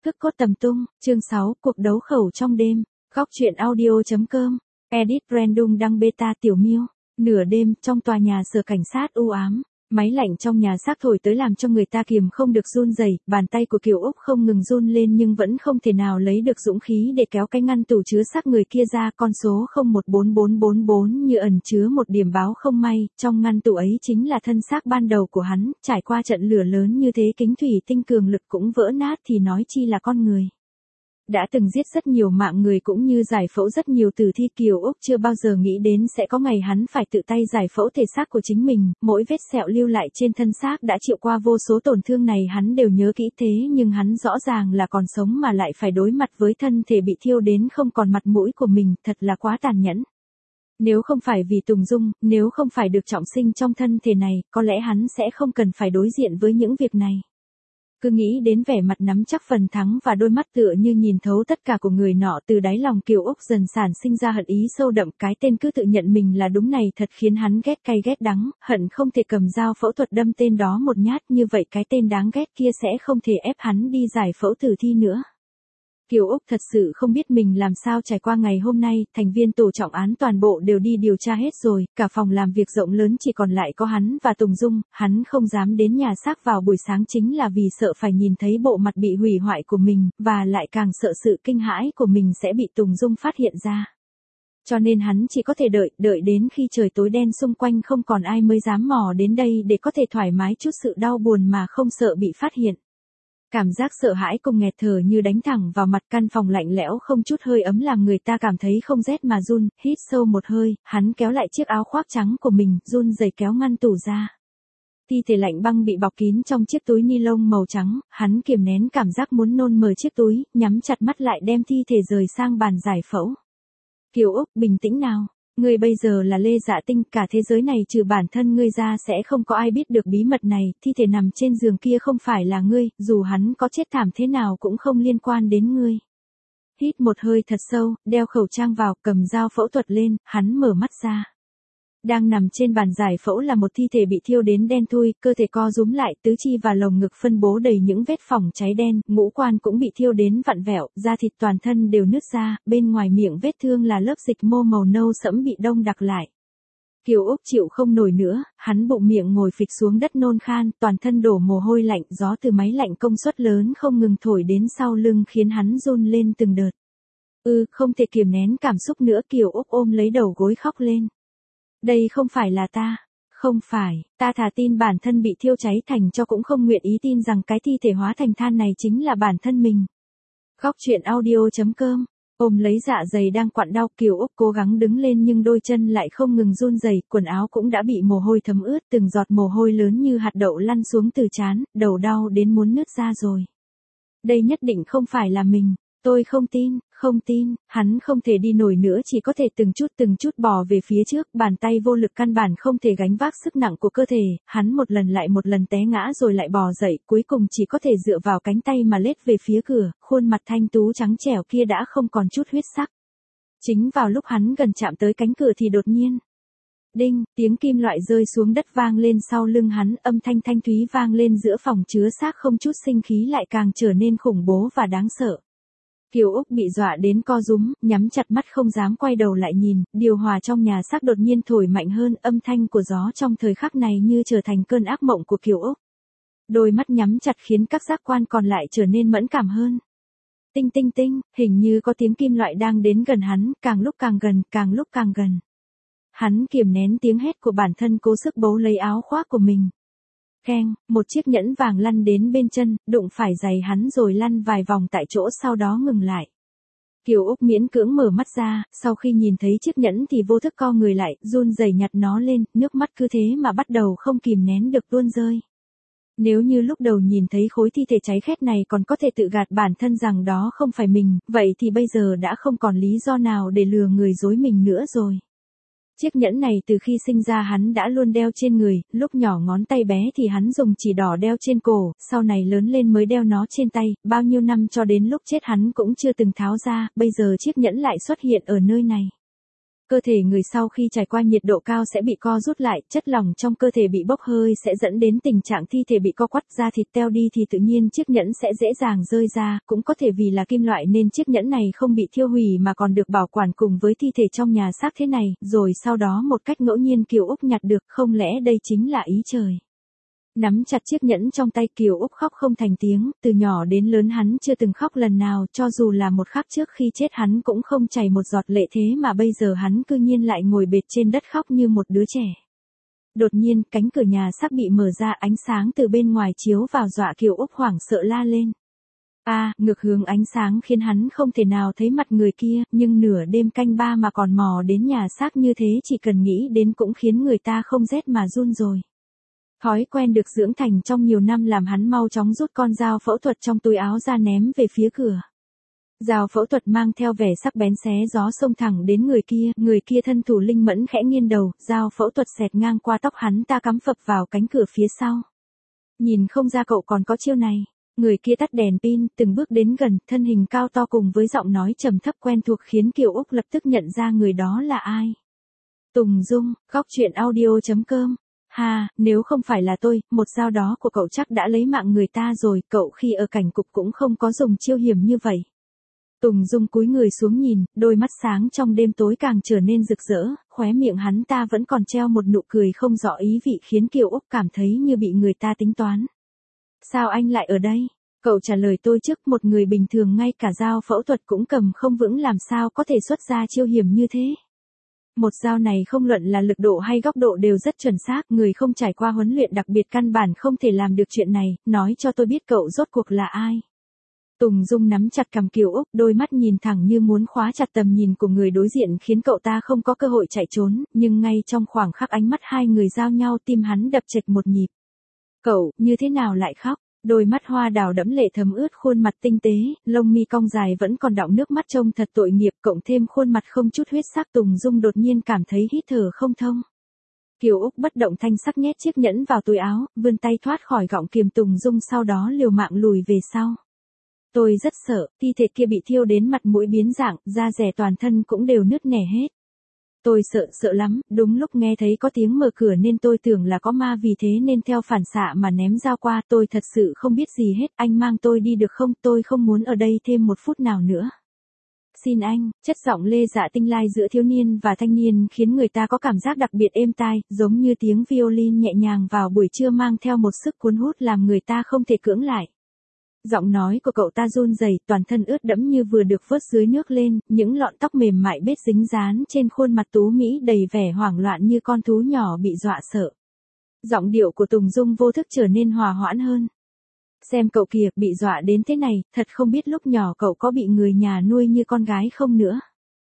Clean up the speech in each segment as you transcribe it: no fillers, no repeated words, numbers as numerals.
Cước cốt tầm tung, chương 6, cuộc đấu khẩu trong đêm, góc truyện audio.com, edit Brandung đăng beta tiểu miêu, nửa đêm trong tòa nhà sở cảnh sát u ám. Máy lạnh trong nhà xác thổi tới làm cho người ta kiềm không được run rẩy, bàn tay của Kiều Úc không ngừng run lên nhưng vẫn không thể nào lấy được dũng khí để kéo cái ngăn tủ chứa xác người kia ra. Con số 014444 như ẩn chứa một điểm báo không may, trong ngăn tủ ấy chính là thân xác ban đầu của hắn, trải qua trận lửa lớn như thế kính thủy tinh cường lực cũng vỡ nát thì nói chi là con người. Đã từng giết rất nhiều mạng người cũng như giải phẫu rất nhiều tử thi, Kiều Úc chưa bao giờ nghĩ đến sẽ có ngày hắn phải tự tay giải phẫu thể xác của chính mình, mỗi vết sẹo lưu lại trên thân xác đã chịu qua vô số tổn thương này hắn đều nhớ kỹ, thế nhưng hắn rõ ràng là còn sống mà lại phải đối mặt với thân thể bị thiêu đến không còn mặt mũi của mình, thật là quá tàn nhẫn. Nếu không phải vì Tùng Dung, nếu không phải được trọng sinh trong thân thể này, có lẽ hắn sẽ không cần phải đối diện với những việc này. Cứ nghĩ đến vẻ mặt nắm chắc phần thắng và đôi mắt tựa như nhìn thấu tất cả của người nọ, từ đáy lòng Kiều Úc dần sản sinh ra hận ý sâu đậm. Cái tên cứ tự nhận mình là đúng này thật khiến hắn ghét cay ghét đắng, hận không thể cầm dao phẫu thuật đâm tên đó một nhát, như vậy cái tên đáng ghét kia sẽ không thể ép hắn đi giải phẫu tử thi nữa. Kiều Úc thật sự không biết mình làm sao trải qua ngày hôm nay, thành viên tổ trọng án toàn bộ đều đi điều tra hết rồi, cả phòng làm việc rộng lớn chỉ còn lại có hắn và Tùng Dung, hắn không dám đến nhà xác vào buổi sáng chính là vì sợ phải nhìn thấy bộ mặt bị hủy hoại của mình, và lại càng sợ sự kinh hãi của mình sẽ bị Tùng Dung phát hiện ra. Cho nên hắn chỉ có thể đợi đến khi trời tối đen xung quanh không còn ai mới dám mò đến đây để có thể thoải mái chút sự đau buồn mà không sợ bị phát hiện. Cảm giác sợ hãi cùng nghẹt thở như đánh thẳng vào mặt, căn phòng lạnh lẽo không chút hơi ấm làm người ta cảm thấy không rét mà run. Hít sâu một hơi, hắn kéo lại chiếc áo khoác trắng của mình, run rẩy kéo ngăn tủ ra. Thi thể lạnh băng bị bọc kín trong chiếc túi ni lông màu trắng, hắn kiềm nén cảm giác muốn nôn mờ chiếc túi, nhắm chặt mắt lại đem thi thể rời sang bàn giải phẫu. Kiều Úc, bình tĩnh nào. Ngươi bây giờ là Lê Dạ Tinh, cả thế giới này trừ bản thân ngươi ra sẽ không có ai biết được bí mật này, thi thể nằm trên giường kia không phải là ngươi, dù hắn có chết thảm thế nào cũng không liên quan đến ngươi. Hít một hơi thật sâu, đeo khẩu trang vào, cầm dao phẫu thuật lên, hắn mở mắt ra. Đang nằm trên bàn giải phẫu là một thi thể bị thiêu đến đen thui, cơ thể co rúm lại, tứ chi và lồng ngực phân bố đầy những vết phỏng cháy đen, ngũ quan cũng bị thiêu đến vặn vẹo, da thịt toàn thân đều nứt ra, bên ngoài miệng vết thương là lớp dịch mô màu nâu sẫm bị đông đặc lại. Kiều Úc chịu không nổi nữa, hắn bụng miệng ngồi phịch xuống đất nôn khan, toàn thân đổ mồ hôi lạnh, gió từ máy lạnh công suất lớn không ngừng thổi đến sau lưng khiến hắn run lên từng đợt. Không thể kiềm nén cảm xúc nữa, Kiều Úc ôm lấy đầu gối khóc lên. Đây không phải là ta, không phải, ta thà tin bản thân bị thiêu cháy thành tro cũng không nguyện ý tin rằng cái thi thể hóa thành than này chính là bản thân mình. Góc truyện audio.com, ôm lấy dạ dày đang quặn đau, Kiều Úc cố gắng đứng lên nhưng đôi chân lại không ngừng run rẩy, quần áo cũng đã bị mồ hôi thấm ướt, từng giọt mồ hôi lớn như hạt đậu lăn xuống từ trán, đầu đau đến muốn nứt ra rồi. Đây nhất định không phải là mình. Tôi không tin, hắn không thể đi nổi nữa, chỉ có thể từng chút bò về phía trước, bàn tay vô lực căn bản không thể gánh vác sức nặng của cơ thể, hắn một lần lại một lần té ngã rồi lại bò dậy, cuối cùng chỉ có thể dựa vào cánh tay mà lết về phía cửa, khuôn mặt thanh tú trắng trẻo kia đã không còn chút huyết sắc. Chính vào lúc hắn gần chạm tới cánh cửa thì đột nhiên, đinh, tiếng kim loại rơi xuống đất vang lên sau lưng hắn, âm thanh thanh thúy vang lên giữa phòng chứa xác không chút sinh khí lại càng trở nên khủng bố và đáng sợ. Kiều Úc bị dọa đến co rúm, nhắm chặt mắt không dám quay đầu lại nhìn, điều hòa trong nhà xác đột nhiên thổi mạnh hơn, âm thanh của gió trong thời khắc này như trở thành cơn ác mộng của Kiều Úc. Đôi mắt nhắm chặt khiến các giác quan còn lại trở nên mẫn cảm hơn. Tinh tinh tinh, hình như có tiếng kim loại đang đến gần hắn, càng lúc càng gần. Hắn kiềm nén tiếng hét của bản thân cố sức bấu lấy áo khoác của mình. Keng, một chiếc nhẫn vàng lăn đến bên chân, đụng phải giày hắn rồi lăn vài vòng tại chỗ sau đó ngừng lại. Kiều Úc miễn cưỡng mở mắt ra, sau khi nhìn thấy chiếc nhẫn thì vô thức co người lại, run rẩy nhặt nó lên, nước mắt cứ thế mà bắt đầu không kìm nén được tuôn rơi. Nếu như lúc đầu nhìn thấy khối thi thể cháy khét này còn có thể tự gạt bản thân rằng đó không phải mình, vậy thì bây giờ đã không còn lý do nào để lừa người dối mình nữa rồi. Chiếc nhẫn này từ khi sinh ra hắn đã luôn đeo trên người, lúc nhỏ ngón tay bé thì hắn dùng chỉ đỏ đeo trên cổ, sau này lớn lên mới đeo nó trên tay, bao nhiêu năm cho đến lúc chết hắn cũng chưa từng tháo ra, bây giờ chiếc nhẫn lại xuất hiện ở nơi này. Cơ thể người sau khi trải qua nhiệt độ cao sẽ bị co rút lại, chất lỏng trong cơ thể bị bốc hơi sẽ dẫn đến tình trạng thi thể bị co quắp, da thịt teo đi thì tự nhiên chiếc nhẫn sẽ dễ dàng rơi ra, cũng có thể vì là kim loại nên chiếc nhẫn này không bị thiêu hủy mà còn được bảo quản cùng với thi thể trong nhà xác thế này, rồi sau đó một cách ngẫu nhiên Kiều Úc nhặt được, không lẽ đây chính là ý trời. Nắm chặt chiếc nhẫn trong tay Kiều Úc khóc không thành tiếng, từ nhỏ đến lớn hắn chưa từng khóc lần nào, cho dù là một khắc trước khi chết hắn cũng không chảy một giọt lệ, thế mà bây giờ hắn cư nhiên lại ngồi bệt trên đất khóc như một đứa trẻ. Đột nhiên, cánh cửa nhà xác bị mở ra, ánh sáng từ bên ngoài chiếu vào dọa Kiều Úc hoảng sợ la lên. Ngược hướng ánh sáng khiến hắn không thể nào thấy mặt người kia, nhưng nửa đêm canh ba mà còn mò đến nhà xác như thế chỉ cần nghĩ đến cũng khiến người ta không rét mà run rồi. Thói quen được dưỡng thành trong nhiều năm làm hắn mau chóng rút con dao phẫu thuật trong túi áo ra ném về phía cửa. Dao phẫu thuật mang theo vẻ sắc bén xé gió xông thẳng đến người kia thân thủ linh mẫn khẽ nghiêng đầu, dao phẫu thuật xẹt ngang qua tóc hắn ta cắm phập vào cánh cửa phía sau. Nhìn không ra cậu còn có chiêu này. Người kia tắt đèn pin, từng bước đến gần, thân hình cao to cùng với giọng nói trầm thấp quen thuộc khiến Kiều Úc lập tức nhận ra người đó là ai. Tùng Dung, góc truyện audio.com. Nếu không phải là tôi, một dao đó của cậu chắc đã lấy mạng người ta rồi, cậu khi ở cảnh cục cũng không có dùng chiêu hiểm như vậy. Tùng Dung cúi người xuống nhìn, đôi mắt sáng trong đêm tối càng trở nên rực rỡ, khóe miệng hắn ta vẫn còn treo một nụ cười không rõ ý vị khiến Kiều Úc cảm thấy như bị người ta tính toán. Sao anh lại ở đây? Cậu trả lời tôi trước, một người bình thường ngay cả dao phẫu thuật cũng cầm không vững làm sao có thể xuất ra chiêu hiểm như thế. Một dao này không luận là lực độ hay góc độ đều rất chuẩn xác, người không trải qua huấn luyện đặc biệt căn bản không thể làm được chuyện này, nói cho tôi biết cậu rốt cuộc là ai. Tùng Dung nắm chặt cằm Kiều Úc, đôi mắt nhìn thẳng như muốn khóa chặt tầm nhìn của người đối diện khiến cậu ta không có cơ hội chạy trốn, nhưng ngay trong khoảng khắc ánh mắt hai người giao nhau tim hắn đập chệch một nhịp. Cậu, như thế nào lại khóc? Đôi mắt hoa đào đẫm lệ thấm ướt khuôn mặt tinh tế, lông mi cong dài vẫn còn đọng nước mắt trông thật tội nghiệp, cộng thêm khuôn mặt không chút huyết sắc. Tùng Dung đột nhiên cảm thấy hít thở không thông. Kiều Úc bất động thanh sắc nhét chiếc nhẫn vào túi áo, vươn tay thoát khỏi gọng kiềm Tùng Dung sau đó liều mạng lùi về sau. Tôi rất sợ, thi thể kia bị thiêu đến mặt mũi biến dạng, da dẻ toàn thân cũng đều nứt nẻ hết. Tôi sợ lắm, đúng lúc nghe thấy có tiếng mở cửa nên tôi tưởng là có ma, vì thế nên theo phản xạ mà ném dao qua. Tôi thật sự không biết gì hết, anh mang tôi đi được không, tôi không muốn ở đây thêm một phút nào nữa. Xin anh, chất giọng Lê Dạ Tinh lai giữa thiếu niên và thanh niên khiến người ta có cảm giác đặc biệt êm tai, giống như tiếng violin nhẹ nhàng vào buổi trưa mang theo một sức cuốn hút làm người ta không thể cưỡng lại. Giọng nói của cậu ta run rẩy, toàn thân ướt đẫm như vừa được vớt dưới nước lên, những lọn tóc mềm mại bết dính dán trên khuôn mặt tú mỹ đầy vẻ hoảng loạn như con thú nhỏ bị dọa sợ. Giọng điệu của Tùng Dung vô thức trở nên hòa hoãn hơn. Xem cậu kìa, bị dọa đến thế này, thật không biết lúc nhỏ cậu có bị người nhà nuôi như con gái không nữa.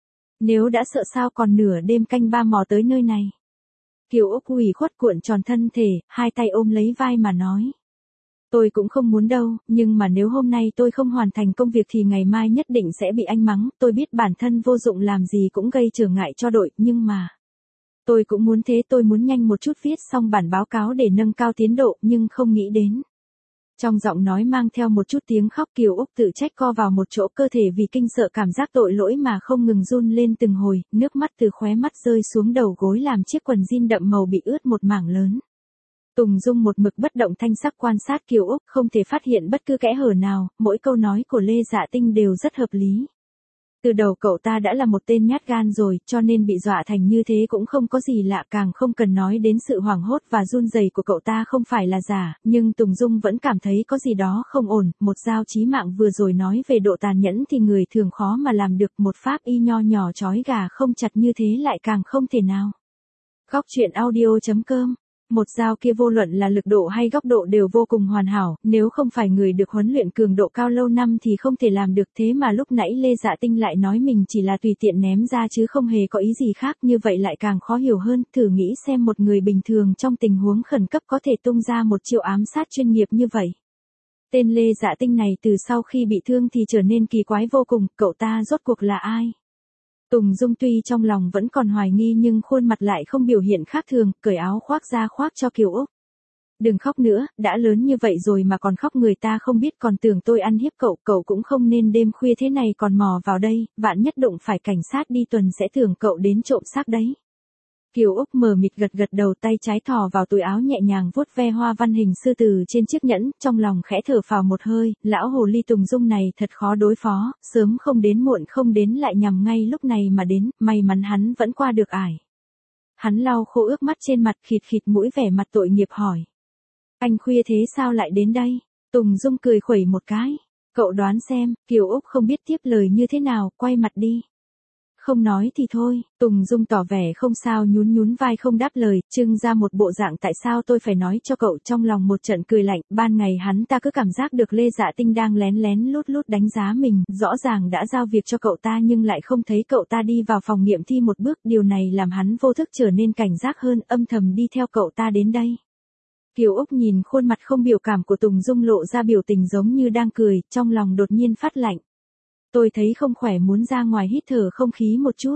Nếu đã sợ sao còn nửa đêm canh ba mò tới nơi này. Kiều Úc ủy khuất cuộn tròn thân thể, hai tay ôm lấy vai mà nói. Tôi cũng không muốn đâu, nhưng mà nếu hôm nay tôi không hoàn thành công việc thì ngày mai nhất định sẽ bị anh mắng, tôi biết bản thân vô dụng làm gì cũng gây trở ngại cho đội, nhưng mà... Tôi cũng muốn thế, tôi muốn nhanh một chút viết xong bản báo cáo để nâng cao tiến độ, nhưng không nghĩ đến. Trong giọng nói mang theo một chút tiếng khóc, Kiều Úc tự trách co vào một chỗ, cơ thể vì kinh sợ cảm giác tội lỗi mà không ngừng run lên từng hồi, nước mắt từ khóe mắt rơi xuống đầu gối làm chiếc quần jean đậm màu bị ướt một mảng lớn. Tùng Dung một mực bất động thanh sắc quan sát Kiều Úc, không thể phát hiện bất cứ kẽ hở nào, mỗi câu nói của Lê Dạ Tinh đều rất hợp lý. Từ đầu cậu ta đã là một tên nhát gan rồi, cho nên bị dọa thành như thế cũng không có gì lạ, càng không cần nói đến sự hoảng hốt và run rẩy của cậu ta không phải là giả, nhưng Tùng Dung vẫn cảm thấy có gì đó không ổn, một dao chí mạng vừa rồi nói về độ tàn nhẫn thì người thường khó mà làm được, một pháp y nho nhỏ chói gà không chặt như thế lại càng không thể nào. Góc truyện audio.com. Một dao kia vô luận là lực độ hay góc độ đều vô cùng hoàn hảo, nếu không phải người được huấn luyện cường độ cao lâu năm thì không thể làm được, thế mà lúc nãy Lê Dạ Tinh lại nói mình chỉ là tùy tiện ném ra chứ không hề có ý gì khác, như vậy lại càng khó hiểu hơn, thử nghĩ xem một người bình thường trong tình huống khẩn cấp có thể tung ra một chiêu ám sát chuyên nghiệp như vậy. Tên Lê Dạ Tinh này từ sau khi bị thương thì trở nên kỳ quái vô cùng, cậu ta rốt cuộc là ai? Tùng Dung tuy trong lòng vẫn còn hoài nghi nhưng khuôn mặt lại không biểu hiện khác thường, cởi áo khoác ra khoác cho Kiều Úc. Đừng khóc nữa, đã lớn như vậy rồi mà còn khóc, người ta không biết còn tưởng tôi ăn hiếp cậu, cậu cũng không nên đêm khuya thế này còn mò vào đây, vạn nhất đụng phải cảnh sát đi tuần sẽ tưởng cậu đến trộm xác đấy. Kiều Úc mờ mịt gật gật đầu, tay trái thò vào túi áo nhẹ nhàng vuốt ve hoa văn hình sư tử trên chiếc nhẫn, trong lòng khẽ thở phào một hơi, lão hồ ly Tùng Dung này thật khó đối phó, sớm không đến muộn không đến lại nhằm ngay lúc này mà đến, may mắn hắn vẫn qua được ải. Hắn lau khô ướt mắt trên mặt, khịt khịt mũi vẻ mặt tội nghiệp hỏi. Anh khuya thế sao lại đến đây? Tùng Dung cười khuẩy một cái. Cậu đoán xem, Kiều Úc không biết tiếp lời như thế nào, quay mặt đi. Không nói thì thôi, Tùng Dung tỏ vẻ không sao, nhún nhún vai không đáp lời, trưng ra một bộ dạng tại sao tôi phải nói cho cậu, trong lòng một trận cười lạnh, ban ngày hắn ta cứ cảm giác được Lê Dạ Tinh đang lén lén lút lút đánh giá mình, rõ ràng đã giao việc cho cậu ta nhưng lại không thấy cậu ta đi vào phòng nghiệm thi một bước, điều này làm hắn vô thức trở nên cảnh giác hơn, âm thầm đi theo cậu ta đến đây. Kiều Úc nhìn khuôn mặt không biểu cảm của Tùng Dung lộ ra biểu tình giống như đang cười, trong lòng đột nhiên phát lạnh. Tôi thấy không khỏe, muốn ra ngoài hít thở không khí một chút.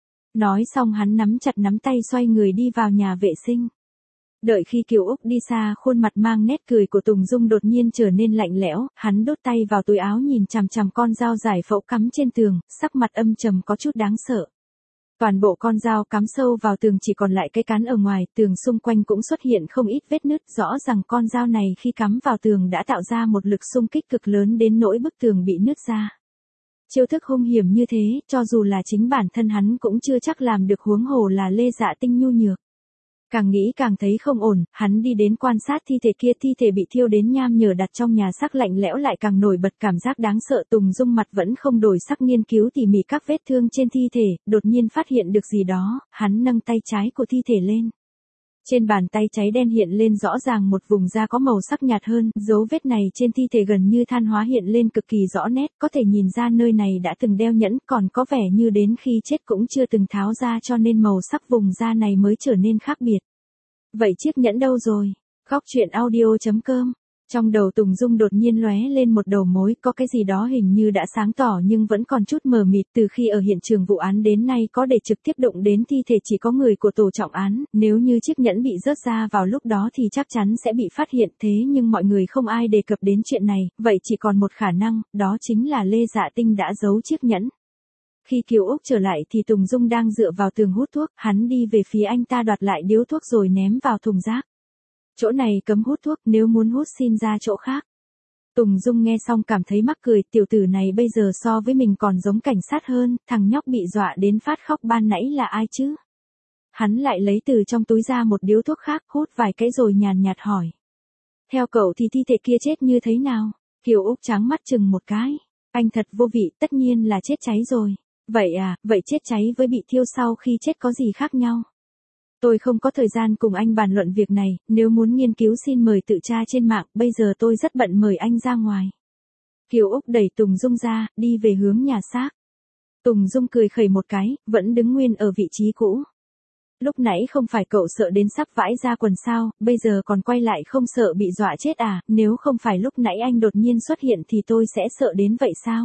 Nói xong hắn nắm chặt nắm tay xoay người đi vào nhà vệ sinh. Đợi khi Kiều Úc đi xa, khuôn mặt mang nét cười của Tùng Dung đột nhiên trở nên lạnh lẽo, hắn đút tay vào túi áo nhìn chằm chằm con dao giải phẫu cắm trên tường, sắc mặt âm trầm có chút đáng sợ. Toàn bộ con dao cắm sâu vào tường, chỉ còn lại cái cán ở ngoài, tường xung quanh cũng xuất hiện không ít vết nứt, rõ ràng con dao này khi cắm vào tường đã tạo ra một lực xung kích cực lớn đến nỗi bức tường bị nứt ra. Chiêu thức hung hiểm như thế, cho dù là chính bản thân hắn cũng chưa chắc làm được, huống hồ là Lê Dạ Tinh nhu nhược. Càng nghĩ càng thấy không ổn, hắn đi đến quan sát thi thể kia, thi thể bị thiêu đến nham nhở đặt trong nhà xác lạnh lẽo lại càng nổi bật cảm giác đáng sợ. Tùng Dung mặt vẫn không đổi sắc, nghiên cứu tỉ mỉ các vết thương trên thi thể, đột nhiên phát hiện được gì đó, hắn nâng tay trái của thi thể lên. Trên bàn tay cháy đen hiện lên rõ ràng một vùng da có màu sắc nhạt hơn, dấu vết này trên thi thể gần như than hóa hiện lên cực kỳ rõ nét, có thể nhìn ra nơi này đã từng đeo nhẫn, còn có vẻ như đến khi chết cũng chưa từng tháo ra, cho nên màu sắc vùng da này mới trở nên khác biệt. Vậy chiếc nhẫn đâu rồi? Góc truyện audio.com. Trong đầu Tùng Dung đột nhiên lóe lên một đầu mối, có cái gì đó hình như đã sáng tỏ nhưng vẫn còn chút mờ mịt. Từ khi ở hiện trường vụ án đến nay có để trực tiếp đụng đến thi thể chỉ có người của tổ trọng án, nếu như chiếc nhẫn bị rớt ra vào lúc đó thì chắc chắn sẽ bị phát hiện, thế nhưng mọi người không ai đề cập đến chuyện này, vậy chỉ còn một khả năng, đó chính là Lê Dạ Tinh đã giấu chiếc nhẫn. Khi Kiều Úc trở lại thì Tùng Dung đang dựa vào tường hút thuốc, hắn đi về phía anh ta đoạt lại điếu thuốc rồi ném vào thùng rác. Chỗ này cấm hút thuốc, nếu muốn hút xin ra chỗ khác. Tùng Dung nghe xong cảm thấy mắc cười, tiểu tử này bây giờ so với mình còn giống cảnh sát hơn, thằng nhóc bị dọa đến phát khóc ban nãy là ai chứ? Hắn lại lấy từ trong túi ra một điếu thuốc khác, hút vài cái rồi nhàn nhạt hỏi. Theo cậu thì thi thể kia chết như thế nào? Kiều Úc tráng mắt chừng một cái. Anh thật vô vị, tất nhiên là chết cháy rồi. Vậy à, vậy chết cháy với bị thiêu sau khi chết có gì khác nhau? Tôi không có thời gian cùng anh bàn luận việc này, nếu muốn nghiên cứu xin mời tự tra trên mạng, bây giờ tôi rất bận, mời anh ra ngoài. Kiều Úc đẩy Tùng Dung ra, đi về hướng nhà xác. Tùng Dung cười khẩy một cái, vẫn đứng nguyên ở vị trí cũ. Lúc nãy không phải cậu sợ đến sắp vãi ra quần sao, bây giờ còn quay lại không sợ bị dọa chết à, nếu không phải lúc nãy anh đột nhiên xuất hiện thì tôi sẽ sợ đến vậy sao?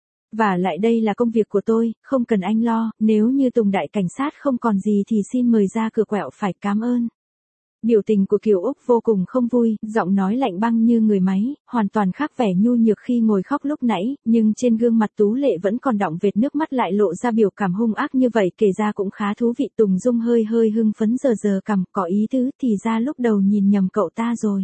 Và lại đây là công việc của tôi, không cần anh lo, nếu như Tùng đại cảnh sát không còn gì thì xin mời ra cửa quẹo, phải cảm ơn. Biểu tình của Kiều Úc vô cùng không vui, giọng nói lạnh băng như người máy, hoàn toàn khác vẻ nhu nhược khi ngồi khóc lúc nãy, nhưng trên gương mặt tú lệ vẫn còn đọng vệt nước mắt lại lộ ra biểu cảm hung ác như vậy, kể ra cũng khá thú vị. Tùng Dung hơi hơi hưng phấn giờ cằm, có ý tứ, thì ra lúc đầu nhìn nhầm cậu ta rồi.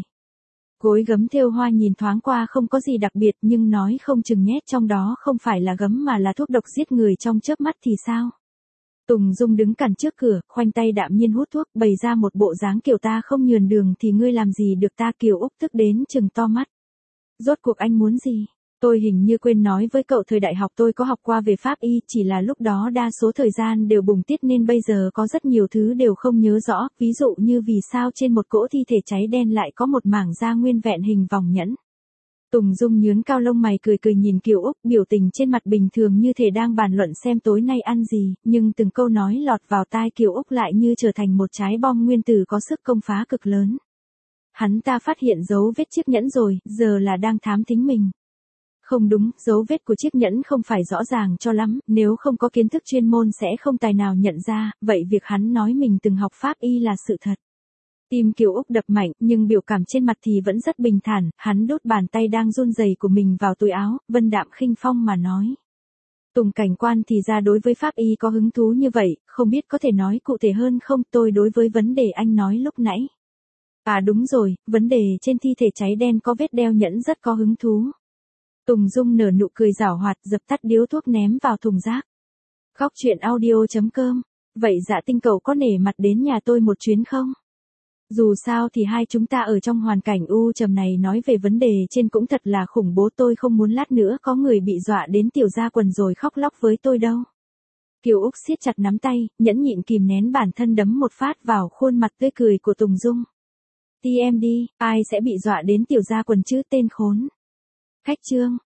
Gối gấm thêu hoa nhìn thoáng qua không có gì đặc biệt, nhưng nói không chừng nhét trong đó không phải là gấm mà là thuốc độc giết người trong chớp mắt thì sao? Tùng Dung đứng cản trước cửa, khoanh tay đạm nhiên hút thuốc, bày ra một bộ dáng kiểu ta không nhường đường thì ngươi làm gì được ta. Kiều Úc tức đến chừng to mắt. Rốt cuộc anh muốn gì? Tôi hình như quên nói với cậu, thời đại học tôi có học qua về pháp y, chỉ là lúc đó đa số thời gian đều bùng tiết nên bây giờ có rất nhiều thứ đều không nhớ rõ, ví dụ như vì sao trên một cỗ thi thể cháy đen lại có một mảng da nguyên vẹn hình vòng nhẫn. Tùng Dung nhướng cao lông mày cười cười nhìn Kiều Úc, biểu tình trên mặt bình thường như thể đang bàn luận xem tối nay ăn gì, nhưng từng câu nói lọt vào tai Kiều Úc lại như trở thành một trái bom nguyên tử có sức công phá cực lớn. Hắn ta phát hiện dấu vết chiếc nhẫn rồi, giờ là đang thám thính mình. Không đúng, dấu vết của chiếc nhẫn không phải rõ ràng cho lắm, nếu không có kiến thức chuyên môn sẽ không tài nào nhận ra, vậy việc hắn nói mình từng học pháp y là sự thật. Tim Kiều Úc đập mạnh, nhưng biểu cảm trên mặt thì vẫn rất bình thản, hắn đút bàn tay đang run rẩy của mình vào túi áo, vân đạm khinh phong mà nói. Tùng cảnh quan thì ra đối với pháp y có hứng thú như vậy, không biết có thể nói cụ thể hơn không, tôi đối với vấn đề anh nói lúc nãy. À đúng rồi, vấn đề trên thi thể cháy đen có vết đeo nhẫn rất có hứng thú. Tùng Dung nở nụ cười giảo hoạt, dập tắt điếu thuốc ném vào thùng rác. Góc chuyện audio.com. Vậy Dạ Tinh cậu có nể mặt đến nhà tôi một chuyến không? Dù sao thì hai chúng ta ở trong hoàn cảnh trầm này nói về vấn đề trên cũng thật là khủng bố, tôi không muốn lát nữa có người bị dọa đến tiểu ra quần rồi khóc lóc với tôi đâu. Kiều Úc siết chặt nắm tay, nhẫn nhịn kìm nén bản thân đấm một phát vào khuôn mặt tươi cười của Tùng Dung. TMD, ai sẽ bị dọa đến tiểu ra quần chứ tên khốn. Khách trương.